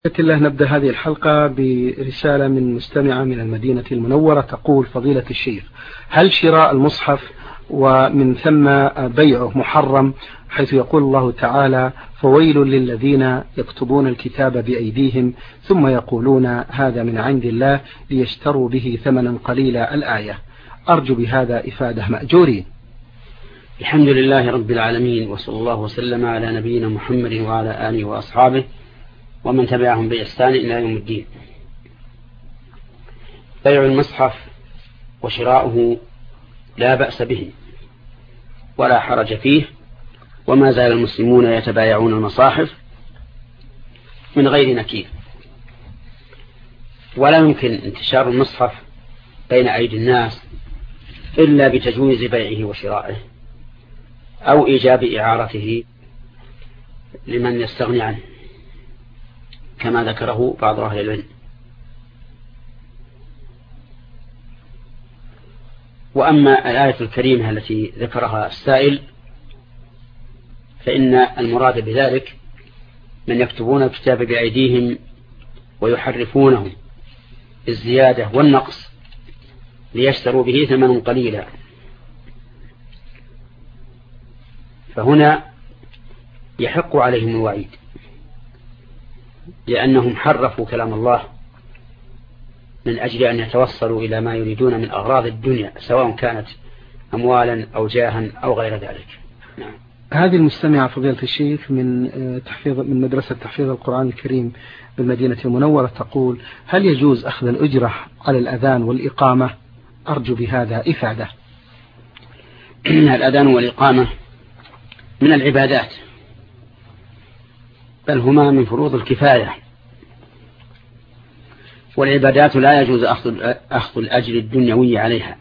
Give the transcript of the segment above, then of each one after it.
الله نبدأ هذه الحلقة برسالة من مستمعة من المدينة المنورة تقول: فضيلة الشيخ، هل شراء المصحف ومن ثم بيعه محرم، حيث يقول الله تعالى: فويل للذين يكتبون الكتاب بأيديهم ثم يقولون هذا من عند الله ليشتروا به ثمنا قليلا، الآية. أرجو بهذا إفادة مأجورين. الحمد لله رب العالمين، وصلى الله وسلم على نبينا محمد وعلى آله وأصحابه ومن تبعهم بإحسان إلى يوم الدين. بيع المصحف وشراؤه لا بأس به ولا حرج فيه، وما زال المسلمون يتبايعون المصاحف من غير نكير، ولا يمكن انتشار المصحف بين أيدي الناس إلا بتجويز بيعه وشرائه أو إيجاب إعارته لمن يستغني عنه، كما ذكره بعض أهل العلم. وأما الآية الكريمة التي ذكرها السائل فإن المراد بذلك من يكتبون الكتاب بأيديهم ويحرفونه الزيادة والنقص ليشتروا به ثمنا قليلا، فهنا يحق عليهم الوعيد، لأنهم حرفوا كلام الله من أجل أن يتوصلوا إلى ما يريدون من أغراض الدنيا، سواء كانت أموالا أو جاها أو غير ذلك. نعم. هذه المستمعة فضيلة الشيخ من مدرسة تحفيظ القرآن الكريم بالمدينة المنورة تقول: هل يجوز أخذ الأجرة على الأذان والإقامة؟ أرجو بهذا إفادة. الأذان والإقامة من العبادات، بل هما من فروض الكفاية، والعبادات لا يجوز أخذ الأجر الدنيوي عليها،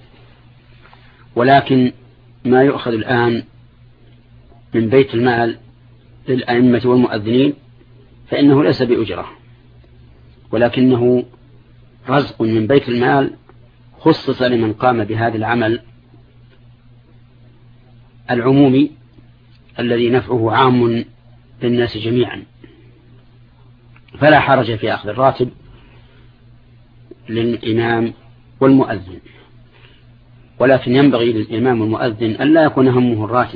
ولكن ما يؤخذ الآن من بيت المال للأئمة والمؤذنين فإنه ليس بأجرة، ولكنه رزق من بيت المال خصص لمن قام بهذا العمل العمومي الذي نفعه عام للناس جميعا، فلا حرج في أخذ الراتب للإمام والمؤذن، ولكن ينبغي للإمام والمؤذن أن لا يكون همه الراتب،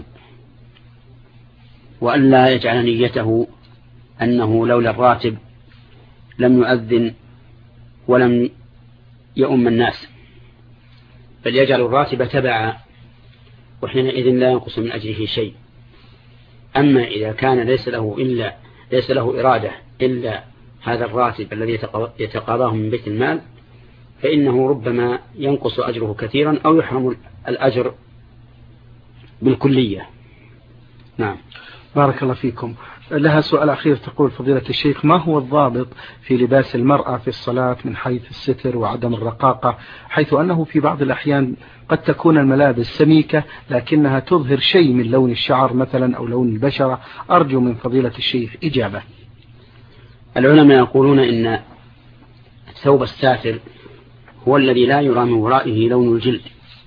وأن لا يجعل نيته أنه لولا الراتب لم يؤذن ولم يؤم الناس، بل يجعل الراتب تبعا، وحينئذ لا ينقص من أجره شيء. أما إذا كان ليس له إرادة إلا هذا الراتب الذي يتقاضاه من بيت المال، فإنه ربما ينقص أجره كثيرا أو يحرم الأجر بالكلية. نعم. بارك الله فيكم. لها سؤال أخير تقول: فضيلة الشيخ، ما هو الضابط في لباس المرأة في الصلاة من حيث الستر وعدم الرقاقة، حيث أنه في بعض الأحيان قد تكون الملابس سميكة لكنها تظهر شيء من لون الشعر مثلا أو لون البشرة؟ أرجو من فضيلة الشيخ إجابة. العلماء يقولون إن الثوب الساتر هو الذي لا يرى من ورائه لون الجلد،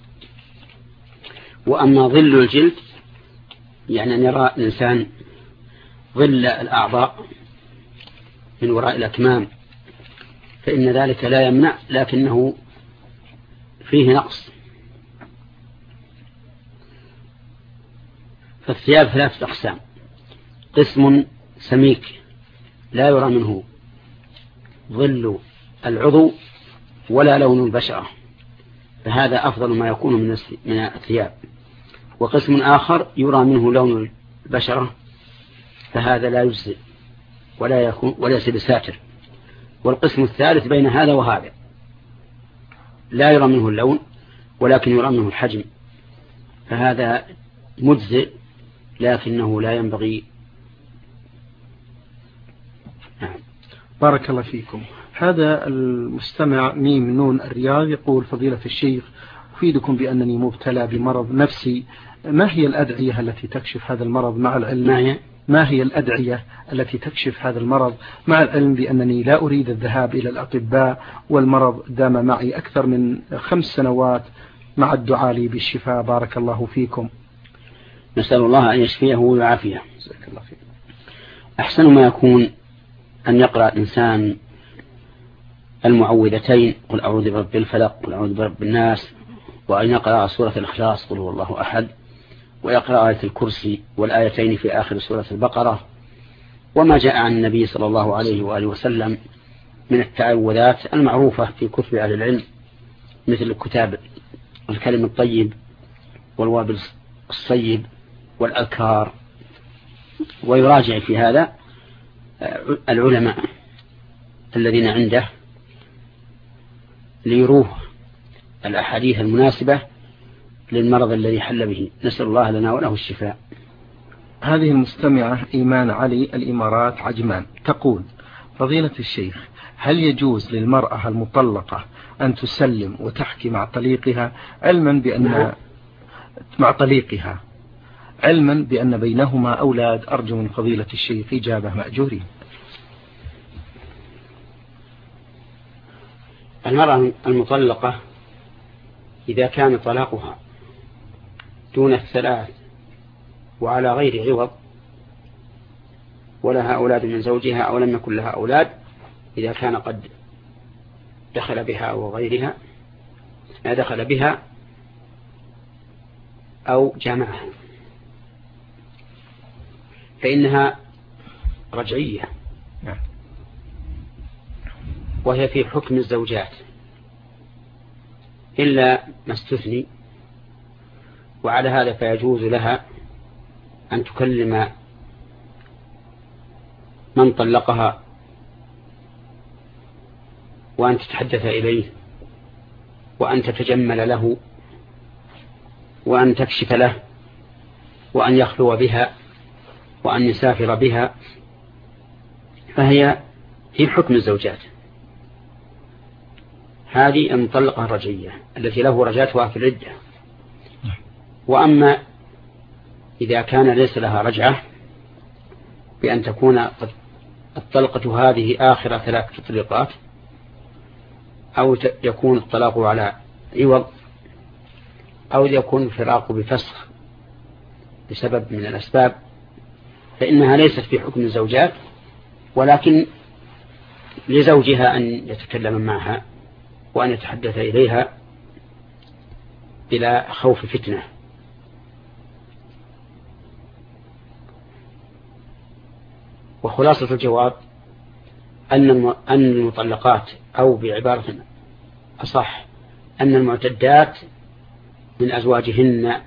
وأما ظل الجلد يعني أن يرى الإنسان ظل الأعضاء من وراء الأكمام، فإن ذلك لا يمنع، لكنه فيه نقص. فالثياب ثلاثة أقسام: قسم سميك لا يرى منه ظل العضو ولا لون البشرة، فهذا أفضل ما يكون من الثياب، وقسم آخر يرى منه لون البشرة، فهذا لا يجزئ وليس بساتر. والقسم الثالث بين هذا وهذا، لا يرى منه اللون ولكن يرى منه الحجم، فهذا مجزئ لكنه لا ينبغي. نعم. بارك الله فيكم. هذا المستمع ميم نون الرياض يقول: فضيلة الشيخ، أفيدكم بأنني مبتلى بمرض نفسي، ما هي الأدعية التي تكشف هذا المرض مع العلم؟ ما هي الأدعية التي تكشف هذا المرض مع العلم بأنني لا أريد الذهاب إلى الأطباء، والمرض دام معي أكثر من 5 سنوات مع الدعاء لي بالشفاء؟ بارك الله فيكم. نسأل الله أن يشفيه ويعافيه. أحسن ما يكون أن يقرأ الإنسان المعوذتين قل أعوذ برب الفلق قل أعوذ برب الناس، وأن يقرأ سورة الإخلاص قل هو الله أحد، ويقرأ آية الكرسي والآيتين في آخر سورة البقرة، وما جاء عن النبي صلى الله عليه وآله وسلم من التعوذات المعروفة في كتب أهل العلم، مثل الكتاب الكلم الطيب والوابل الصيب والأذكار. ويراجع في هذا العلماء الذين عنده ليروه الأحاديث المناسبة للمرض الذي حل به، نسأل الله لنا وله الشفاء. هذه المستمعة إيمان علي الإمارات عجمان تقول: فضيلة الشيخ، هل يجوز للمرأة المطلقة أن تسلم وتحكي مع طليقها علما بأن بينهما أولاد؟ أرجو من فضيلة الشيخ إجابة مأجورين. المرأة المطلقة إذا كان طلاقها دون الثلاث وعلى غير عوض ولها أولاد من زوجها أو لم يكن لها أولاد، إذا كان قد دخل بها أو غيرها دخل بها أو جامعها، فإنها رجعية، وهي في حكم الزوجات إلا ما استثني. وعلى هذا فيجوز لها أن تكلم من طلقها وأن تتحدث إليه وأن تتجمل له وأن تكشف له وأن يخلو بها وأن يسافر بها، فهي في حكم الزوجات. هذه المطلقة الرجعية التي له رجعتها في العدة. وأما إذا كان ليس لها رجعة بأن تكون الطلقة هذه آخر 3 تطليقات، أو يكون الطلاق على عوض، أو يكون الفراق بفسخ بسبب من الأسباب، فإنها ليست في حكم الزوجات، ولكن لزوجها أن يتكلم معها وأن يتحدث إليها بلا خوف فتنة. وخلاصة الجواب أن المطلقات، أو بعبارة أصح أن المعتدات من أزواجهن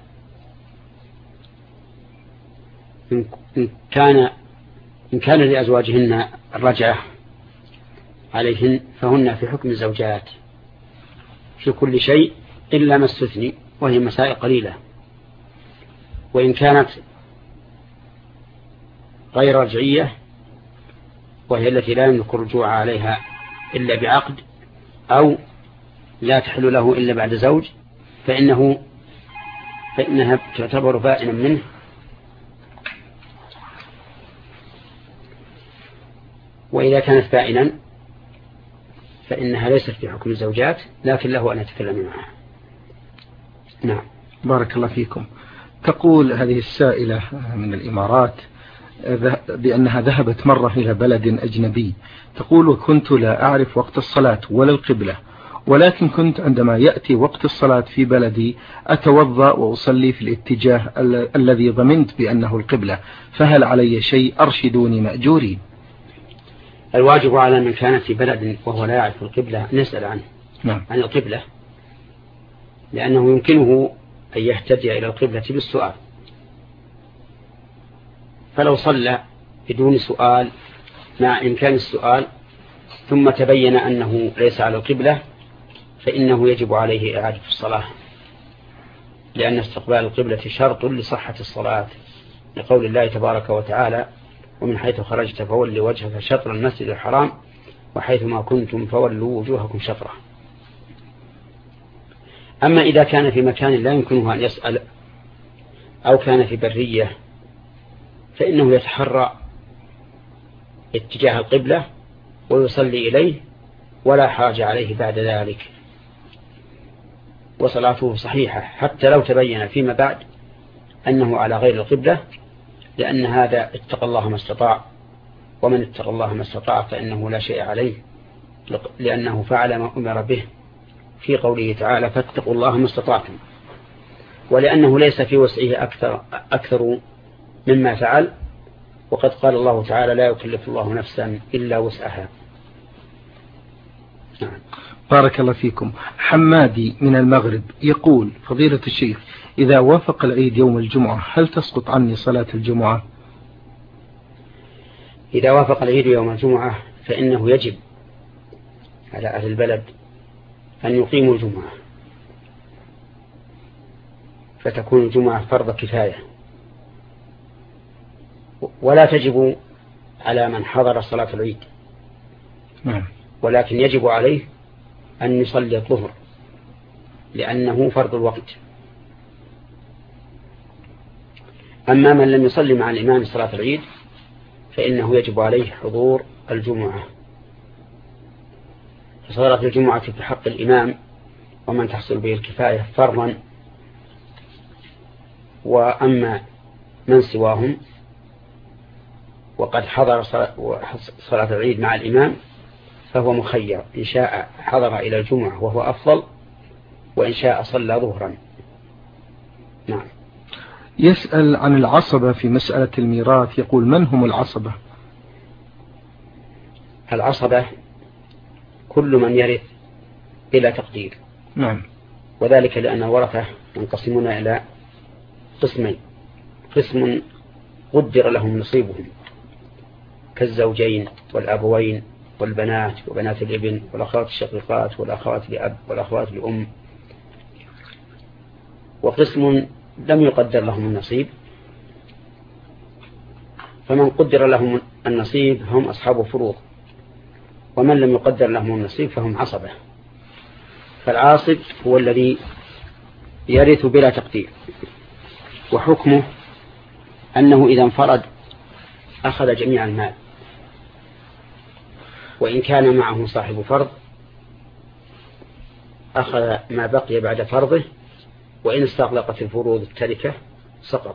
إن كان لأزواجهن الرجعة عليهن فهن في حكم الزوجات في كل شيء إلا ما استثني، وهي مسائل قليلة. وإن كانت غير رجعية وهي التي لا يملك الرجوع عليها إلا بعقد، أو لا تحل له إلا بعد زوج، فإنها تعتبر بائنا منه، وإذا كانت بائنا فإنها ليست في حكم الزوجات، لكن له أن يتكلم معها. نعم. بارك الله فيكم. تقول هذه السائلة من الإمارات بأنها ذهبت مرة إلى بلد أجنبي، تقول: وكنت لا أعرف وقت الصلاة ولا القبلة، ولكن كنت عندما يأتي وقت الصلاة في بلدي أتوضأ وأصلي في الاتجاه الذي ضمنت بأنه القبلة، فهل علي شيء؟ أرشدوني مأجورين. الواجب على من كان في بلد وهو لا يعرف القبلة أن يسأل عنه عن القبلة، لأنه يمكنه أن يهتدي إلى القبلة بالسؤال. فلو صلى بدون سؤال مع إمكان السؤال ثم تبين أنه ليس على القبلة، فإنه يجب عليه إعادة الصلاة، لأن استقبال القبلة شرط لصحة الصلاة، لقول الله تبارك وتعالى: ومن حيث خرجت فول وجهك شطر المسجد الحرام وحيث ما كنتم فولوا وجوهكم شطره. أما إذا كان في مكان لا يمكنه أن يسأل أو كان في برية فإنه يتحرى اتجاه القبلة ويصلي إليه ولا حرج عليه بعد ذلك، وصلاته صحيحة حتى لو تبين فيما بعد أنه على غير القبلة، لأن هذا اتقى الله ما استطاع ومن اتقى الله ما استطاع فإنه لا شيء عليه، لأنه فعل ما أمر به في قوله تعالى فاتقوا الله ما استطعتم، ولأنه ليس في وسعه أكثر مما فعل، وقد قال الله تعالى لا يكلف الله نفسا إلا وسعها. بارك الله فيكم. حمادي من المغرب يقول فضيلة الشيخ إذا وافق العيد يوم الجمعة هل تسقط عني صلاة الجمعة؟ إذا وافق العيد يوم الجمعة فإنه يجب على أهل البلد أن يقيموا الجمعة، فتكون الجمعة فرض كفاية، ولا تجب على من حضر صلاة العيد، ولكن يجب عليه أن يصلي الظهر لأنه فرض الوقت. أما من لم يصلي مع الإمام صلاة العيد فإنه يجب عليه حضور الجمعة. فصلاة الجمعة في حق الإمام ومن تحصل به الكفاية فرضا، وأما من سواهم وقد حضر صلاة العيد مع الإمام فهو مخير، إن شاء حضر إلى الجمعة وهو أفضل، وإن شاء صلى ظهرا. نعم. يسأل عن العصبة في مسألة الميراث، يقول من هم العصبة؟ العصبة كل من يرث إلى تقدير. نعم. وذلك لأن الورثة ينقسمون إلى قسمين: قسم قدر لهم نصيبهم كالزوجين والأبوين والبنات وبنات الابن والأخوات الشقيقات والأخوات لأب والأخوات لأم، وقسم لم يقدر لهم النصيب، فمن قدر لهم النصيب هم أصحاب فروض، ومن لم يقدر لهم النصيب فهم عصبة. فالعاصب هو الذي يرث بلا تقدير، وحكمه أنه إذا انفرد أخذ جميع المال، وإن كان معه صاحب فرض أخذ ما بقي بعد فرضه، وإن استغلقت الفروض التركة سقط.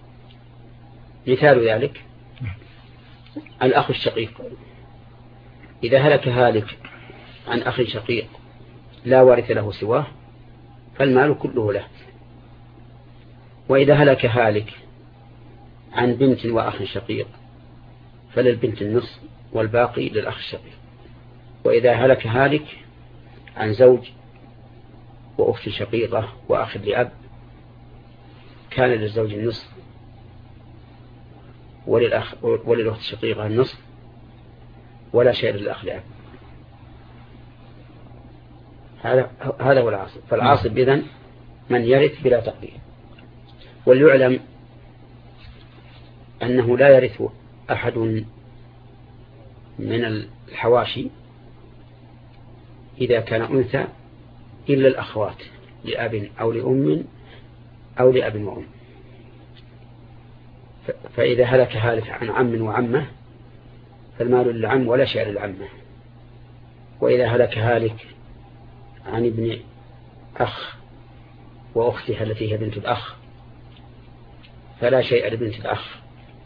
مثال ذلك الأخ الشقيق، إذا هلك هالك عن أخ شقيق لا وارث له سواه فالمال كله له، وإذا هلك هالك عن بنت وأخ شقيق فللبنت النصف والباقي للأخ الشقيق، وإذا هلك هالك عن زوج وأخت شقيقة وأخ لأب كان للزوج النصف وللأخت الشقيقة النصف ولا شيء للأخ لأب. هذا هو العاصب. فالعاصب إذن من يرث بلا تقدير. وليعلم أنه لا يرث أحد من الحواشي إذا كان أنثى إلا الأخوات لأب أو لأم أو لأب وأم. فإذا هلك هالك عن عم وعمة فالمال للعم ولا شيء للعمة، وإذا هلك هالك عن ابن أخ وأختها التي هي بنت الأخ فلا شيء لبنت الأخ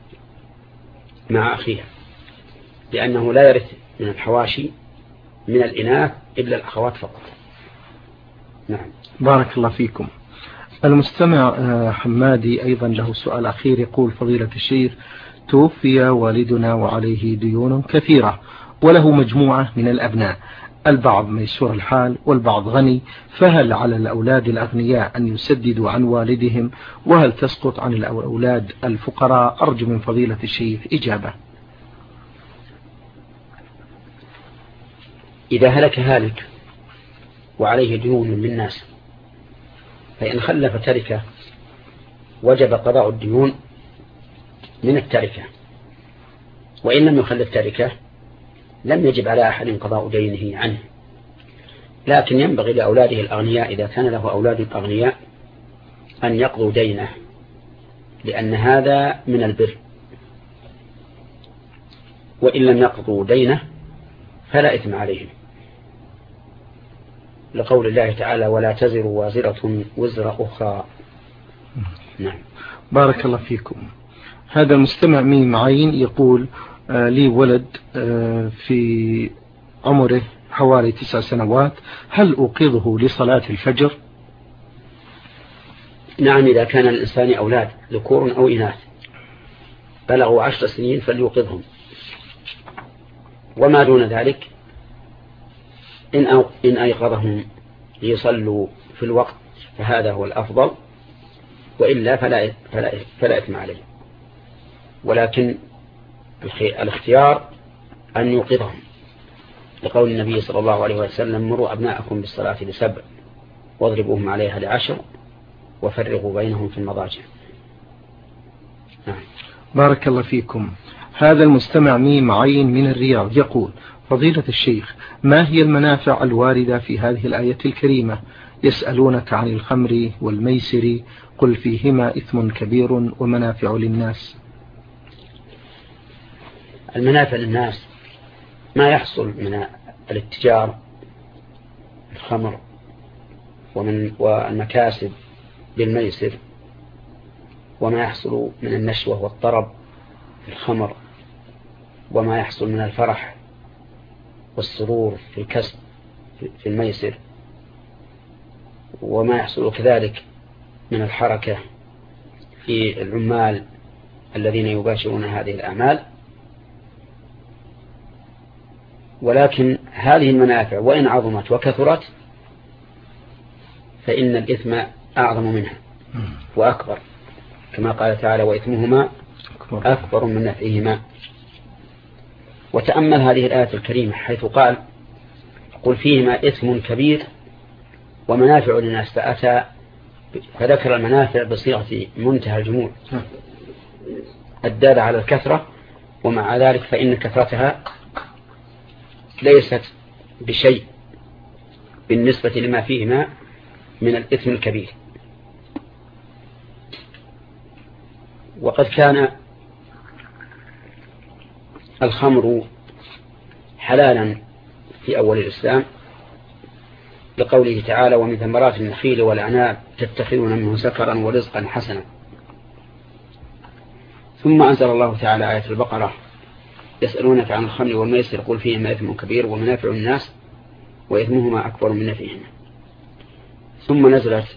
مع أخيها، لأنه لا يرث من الحواشي من الإناث إلا الأخوات فقط. نعم. بارك الله فيكم. المستمع حمادي أيضا له سؤال أخير، يقول فضيلة الشيخ توفي والدنا وعليه ديون كثيرة وله مجموعة من الأبناء، البعض ميسور الحال والبعض غني، فهل على الأولاد الأغنياء أن يسددوا عن والدهم، وهل تسقط عن الأولاد الفقراء؟ أرجو من فضيلة الشيخ إجابة. إذا هلك هالك وعليه ديون من الناس فإن خلف تركة وجب قضاء الديون من التركة، وإن لم يخلف تركة لم يجب على أحد قضاء دينه عنه، لكن ينبغي لأولاده الأغنياء إذا كان له أولاد أغنياء أن يقضوا دينه، لأن هذا من البر، وإن لم يقضوا دينه فلا إثم عليهم، لقول الله تعالى ولا تزر وازرة وزر أخرى. نعم. بارك الله فيكم. هذا المستمع ميم عين يقول لي ولد في عمره حوالي 9 سنوات، هل أوقظه لصلاة الفجر؟ نعم، إذا كان الإنسان أولاد ذكور أو إناث بلغوا 10 سنين فليوقظهم، وما دون ذلك إن أيقظهم ليصلوا في الوقت فهذا هو الأفضل، وإلا فلا إثم عليه، ولكن الاختيار أن يوقظهم، لقول النبي صلى الله عليه وسلم: مروا أبناءكم بالصلاة ل7 واضربوهم عليها ل10 وفرقوا بينهم في المضاجع. بارك الله فيكم. هذا المستمع ميم عين من الرياض يقول: فضيلة الشيخ، ما هي المنافع الواردة في هذه الآية الكريمة؟ يسألونك عن الخمر والميسر قل فيهما إثم كبير ومنافع للناس. المنافع للناس ما يحصل من الاتجار الخمر والمكاسب بالميسر، وما يحصل من النشوة والطرب في الخمر، وما يحصل من الفرح والسرور في الكسب في الميسر، وما يحصل كذلك من الحركة في العمال الذين يباشرون هذه الأعمال. ولكن هذه المنافع وإن عظمت وكثرت فإن الإثم أعظم منها وأكبر، كما قال تعالى: وإثمهما أكبر من نفعهما. وتأمل هذه الآية الكريمة حيث قال: قل فيهما إثم كبير ومنافع للناس، فذكر المنافع بصيغة منتهى الجموع الدالة على الكثرة، ومع ذلك فإن كثرتها ليست بشيء بالنسبة لما فيهما من الإثم الكبير. وقد كان الخمر حلالا في أول الإسلام، لقوله تعالى: ومن ثمرات النخيل والأعناب تتخذون منه سكرا ورزقا حسنا. ثم أنزل الله تعالى آية البقرة: يسألونك عن الخمر والميسر قل فيهما إثم كبير ومنافع الناس وإثمهما أكبر من نفعهما. ثم نزلت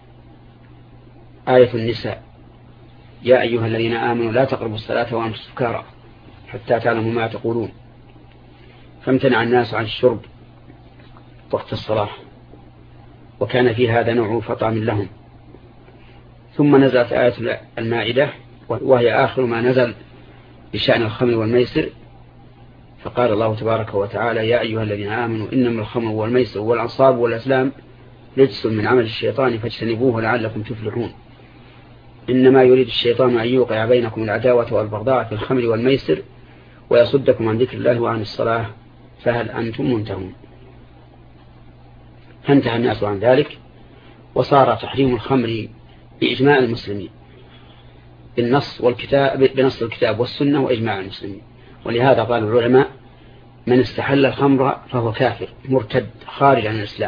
آية النساء: يا أيها الذين آمنوا لا تقربوا الصلاة وأنتم سكارى حتى تعلموا ما تقولون. فامتنع الناس عن الشرب وقت الصلاة، وكان في هذا نوع فطام لهم. ثم نزلت آية المائدة وهي آخر ما نزل بشأن الخمر والميسر، فقال الله تبارك وتعالى: يا أيها الذين آمنوا إنما الخمر والميسر والأنصاب والأزلام رجس من عمل الشيطان فاجتنبوه لعلكم تفلحون. إنما يريد الشيطان أن يوقع بينكم العداوة والبغضاء في الخمر والميسر ويصدكم عن ذكر الله وعن الصلاة فهل أنتم منتهون. فانتهى الناس عن ذلك، وصار تحريم الخمر بإجماع المسلمين بنص الكتاب والسنة وإجماع المسلمين. ولهذا قال العلماء: من استحل الخمر فهو كافر مرتد خارج عن الإسلام،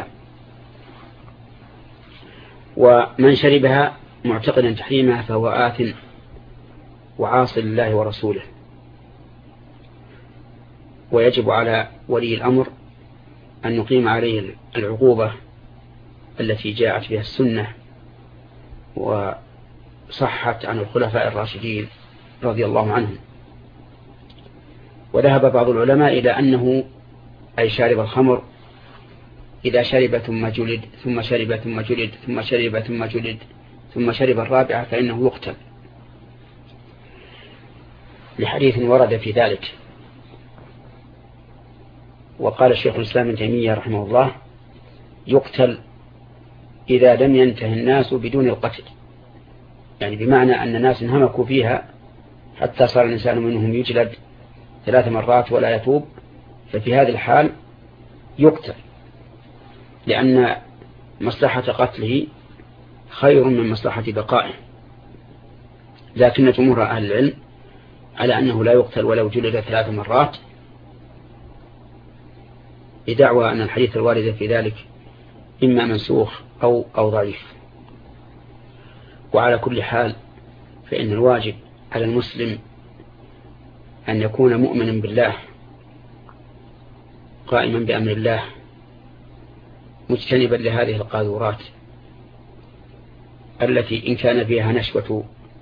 ومن شربها معتقدا تحريمها فهو آثم وعاصي لله ورسوله. ويجب على ولي الأمر أن يقيم عليه العقوبة التي جاءت بها السنة وصحت عن الخلفاء الراشدين رضي الله عنهم. وذهب بعض العلماء إلى أنه أي شارب الخمر إذا شرب ثم جلد ثم شرب ثم جلد ثم شرب ثم جلد ثم شرب الرابعة فإنه يقتل، لحديث ورد في ذلك. وقال الشيخ الإسلام ابن تيمية رحمه الله: يقتل إذا لم ينتهي الناس بدون القتل، يعني بمعنى أن الناس انهمكوا فيها حتى صار الإنسان منهم يجلد 3 مرات ولا يتوب، ففي هذه الحال يقتل، لأن مصلحة قتله خير من مصلحة بقائه. لكن جمهور أهل العلم على أنه لا يقتل ولو جلد 3 مرات، بدعوى أن الحديث الوارد في ذلك إما منسوخ أو ضعيف. وعلى كل حال فإن الواجب على المسلم أن يكون مؤمنا بالله قائما بأمر الله مجتنبا لهذه القاذورات التي إن كان فيها نشوة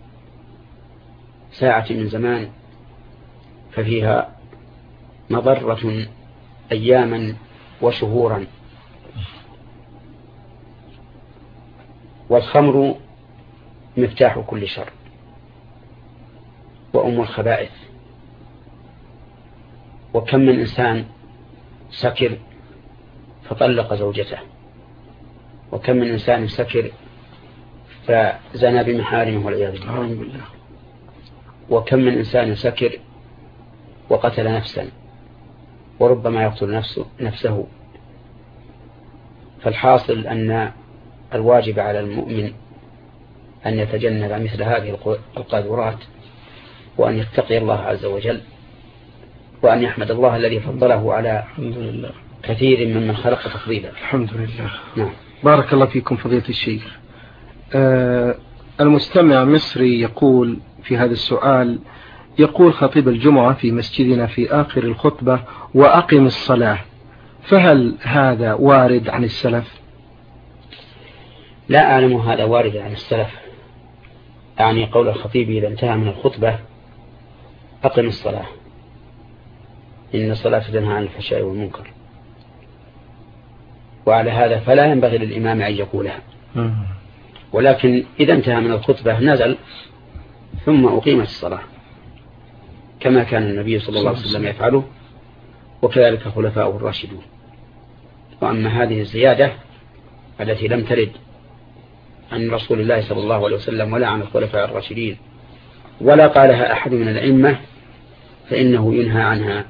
ساعة من زمان ففيها مضرة أياما وشهورا. والخمر مفتاح كل شر وأم الخبائث. وكم من إنسان سكر فطلق زوجته، وكم من إنسان سكر فزنى بمحارمه والعياذ بالله، وكم من إنسان سكر وقتل نفسا وربما يقتل نفسه. فالحاصل أن الواجب على المؤمن أن يتجنب مثل هذه القاذورات، وأن يتقي الله عز وجل، وأن يحمد الله الذي فضله على كثير ممن خلق تفضيلا. الحمد لله. نعم. بارك الله فيكم فضيلة الشيخ. المستمع مصري يقول في هذا السؤال، يقول خطيب الجمعة في مسجدنا في آخر الخطبة: وأقم الصلاة، فهل هذا وارد عن السلف؟ لا أعلم هذا وارد عن السلف. يعني قول الخطيب إذا انتهى من الخطبة: أقم الصلاة، إن الصلاة تنهى عن الفحشاء والمنكر. وعلى هذا فلا ينبغي للإمام أن يقولها، ولكن إذا انتهى من الخطبة نزل ثم أقيمت الصلاة كما كان النبي صلى الله عليه وسلم يفعله، وكذلك خلفاؤه الراشدون. وأما هذه الزيادة التي لم ترد عن رسول الله صلى الله عليه وسلم ولا عن الخلفاء الراشدين ولا قالها أحد من الأئمة فإنه ينهى عنها.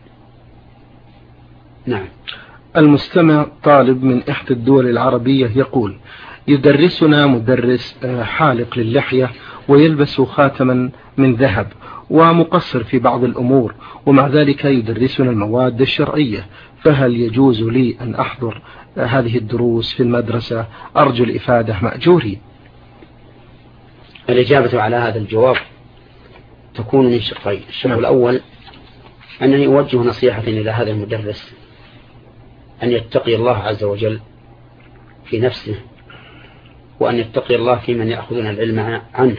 نعم. المستمع طالب من إحدى الدول العربية يقول: يدرسنا مدرس حالق للحية ويلبس خاتما من ذهب ومقصر في بعض الأمور، ومع ذلك يدرسنا المواد الشرعية، فهل يجوز لي أن أحضر هذه الدروس في المدرسة؟ أرجو الإفادة مأجوري. الإجابة على هذا الجواب تكون من شقين. الشق الأول أنني أوجه نصيحة إلى هذا المدرس أن يتقي الله عز وجل في نفسه، وأن يتقي الله في من يأخذون العلم عنه،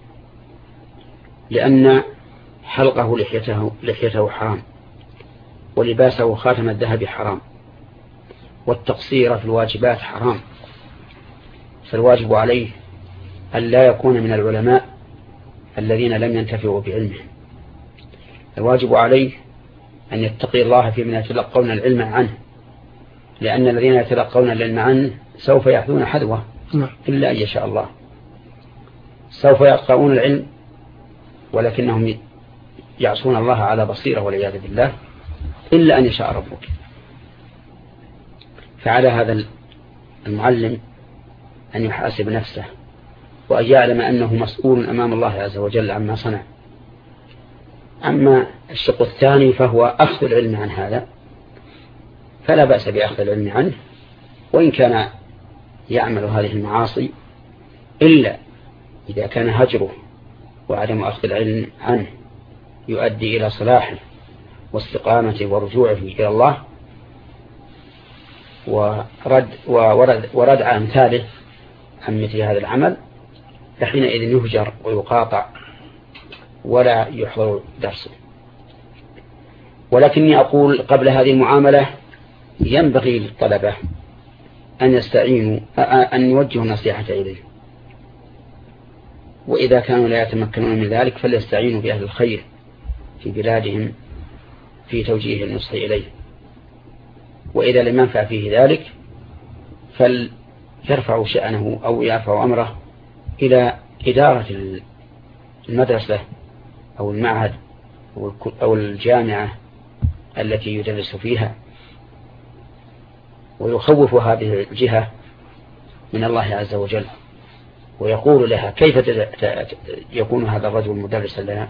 لأن حلقه لحيته حرام، ولباسه خاتم الذهب حرام، والتقصير في الواجبات حرام. فالواجب عليه أن لا يكون من العلماء الذين لم ينتفعوا بعلمه. الواجب عليه أن يتقي الله في من يتلقون العلم عنه، لأن الذين يتلقون العلم عنه سوف يأخذون حذوه إلا أن يشاء الله. سوف يقرؤون العلم ولكنهم يعصون الله على بصيرة والعياذ بالله إلا أن يشاء ربك. فعلى هذا المعلم أن يحاسب نفسه، وأن يعلم أنه مسؤول أمام الله عز وجل عما صنع. أما الشق الثاني فهو أخذ العلم عن هذا، فلا بأس بأخذ العلم عنه وإن كان يعمل هذه المعاصي، إلا إذا كان هجره وعدم أخذ العلم عنه يؤدي إلى صلاحه واستقامته ورجوعه إلى الله ورد أمثاله عن مثل هذا العمل، فحينئذ يهجر ويقاطع ولا يحضر درسه. ولكني أقول قبل هذه المعاملة ينبغي للطلبة أن يستعينوا أن يوجهوا النصيحة إليه، وإذا كانوا لا يتمكنون من ذلك فليستعينوا بأهل الخير في بلادهم في توجيه النصح إليه. وإذا لم ينفع فيه ذلك فليرفع شأنه أو يرفع أمره إلى إدارة المدرسة أو المعهد أو الجامعة التي يدرس فيها، ويخوف هذه الجهة من الله عز وجل، ويقول لها: كيف يكون هذا الرجل مدرسا لنا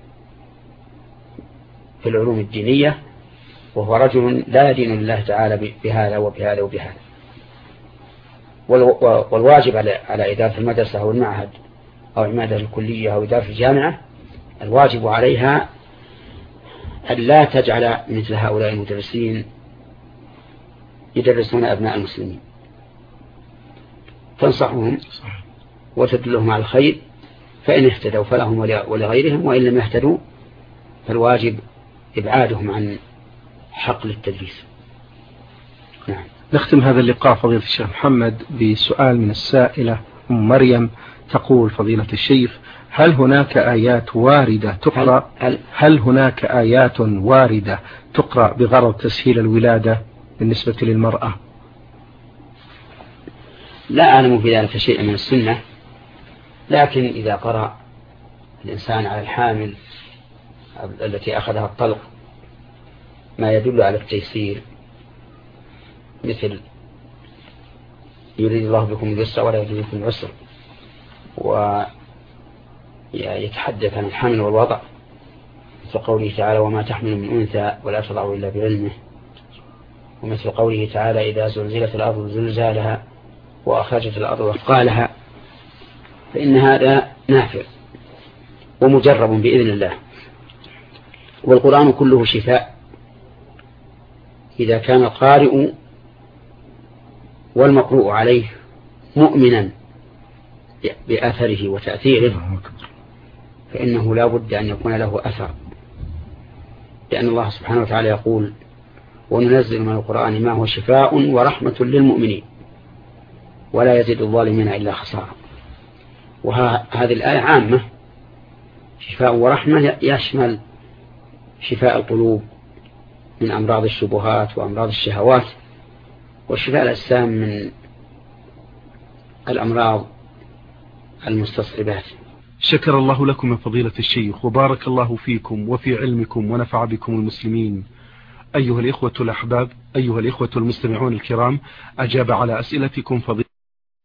في العلوم الدينية وهو رجل لا يدين الله تعالى بهذا وبهذا وبهذا. والواجب على إدارة المدرسة أو المعهد أو عمادة الكلية أو إدارة الجامعة، الواجب عليها أن لا تجعل مثل هؤلاء المدرسين يدرسون أبناء المسلمين، تنصحهم وتدلهم على الخير، فإن اهتدوا فلهم ولغيرهم، وإن لم يهتدوا فالواجب إبعادهم عن حقل التدريس. نعم. نختم هذا اللقاء فضيلة الشيخ محمد بسؤال من السائلة أم مريم، تقول فضيلة الشيخ: هل هناك آيات واردة تقرأ هل هناك آيات واردة تقرأ بغرض تسهيل الولادة بالنسبة للمرأة؟ لا أعلم في ذلك شيء من السنة، لكن إذا قرأ الإنسان على الحامل التي أخذها الطلق ما يدل على التيسير، مثل يريد الله بكم اليسر ولا يريد بكم العسر، ويتحدث عن الحمل والوضع، مثل قوله تعالى: وما تحمل من أنثى ولا تضع إلا بعلمه، ومثل قوله تعالى: إذا زلزلت الأرض زلزالها وأخرجت الأرض أثقالها، فإن هذا نافع ومجرب بإذن الله. والقرآن كله شفاء إذا كان القارئ والمقروء عليه مؤمنا بأثره وتأثيره، فإنه لا بد أن يكون له أثر، لأن الله سبحانه وتعالى يقول: وننزل من القرآن ما هو شفاء ورحمة للمؤمنين ولا يزيد الظالمين إلا خسارة. وهذه الآية عامة، شفاء ورحمة يشمل شفاء القلوب من أمراض الشبهات وأمراض الشهوات، والشفاء الأجسام من الأمراض المستصعبات. شكر الله لكم من فضيلة الشيخ، وبارك الله فيكم وفي علمكم ونفع بكم المسلمين. أيها الإخوة الأحباب، أيها الإخوة المستمعون الكرام، أجاب على أسئلتكم فضيلة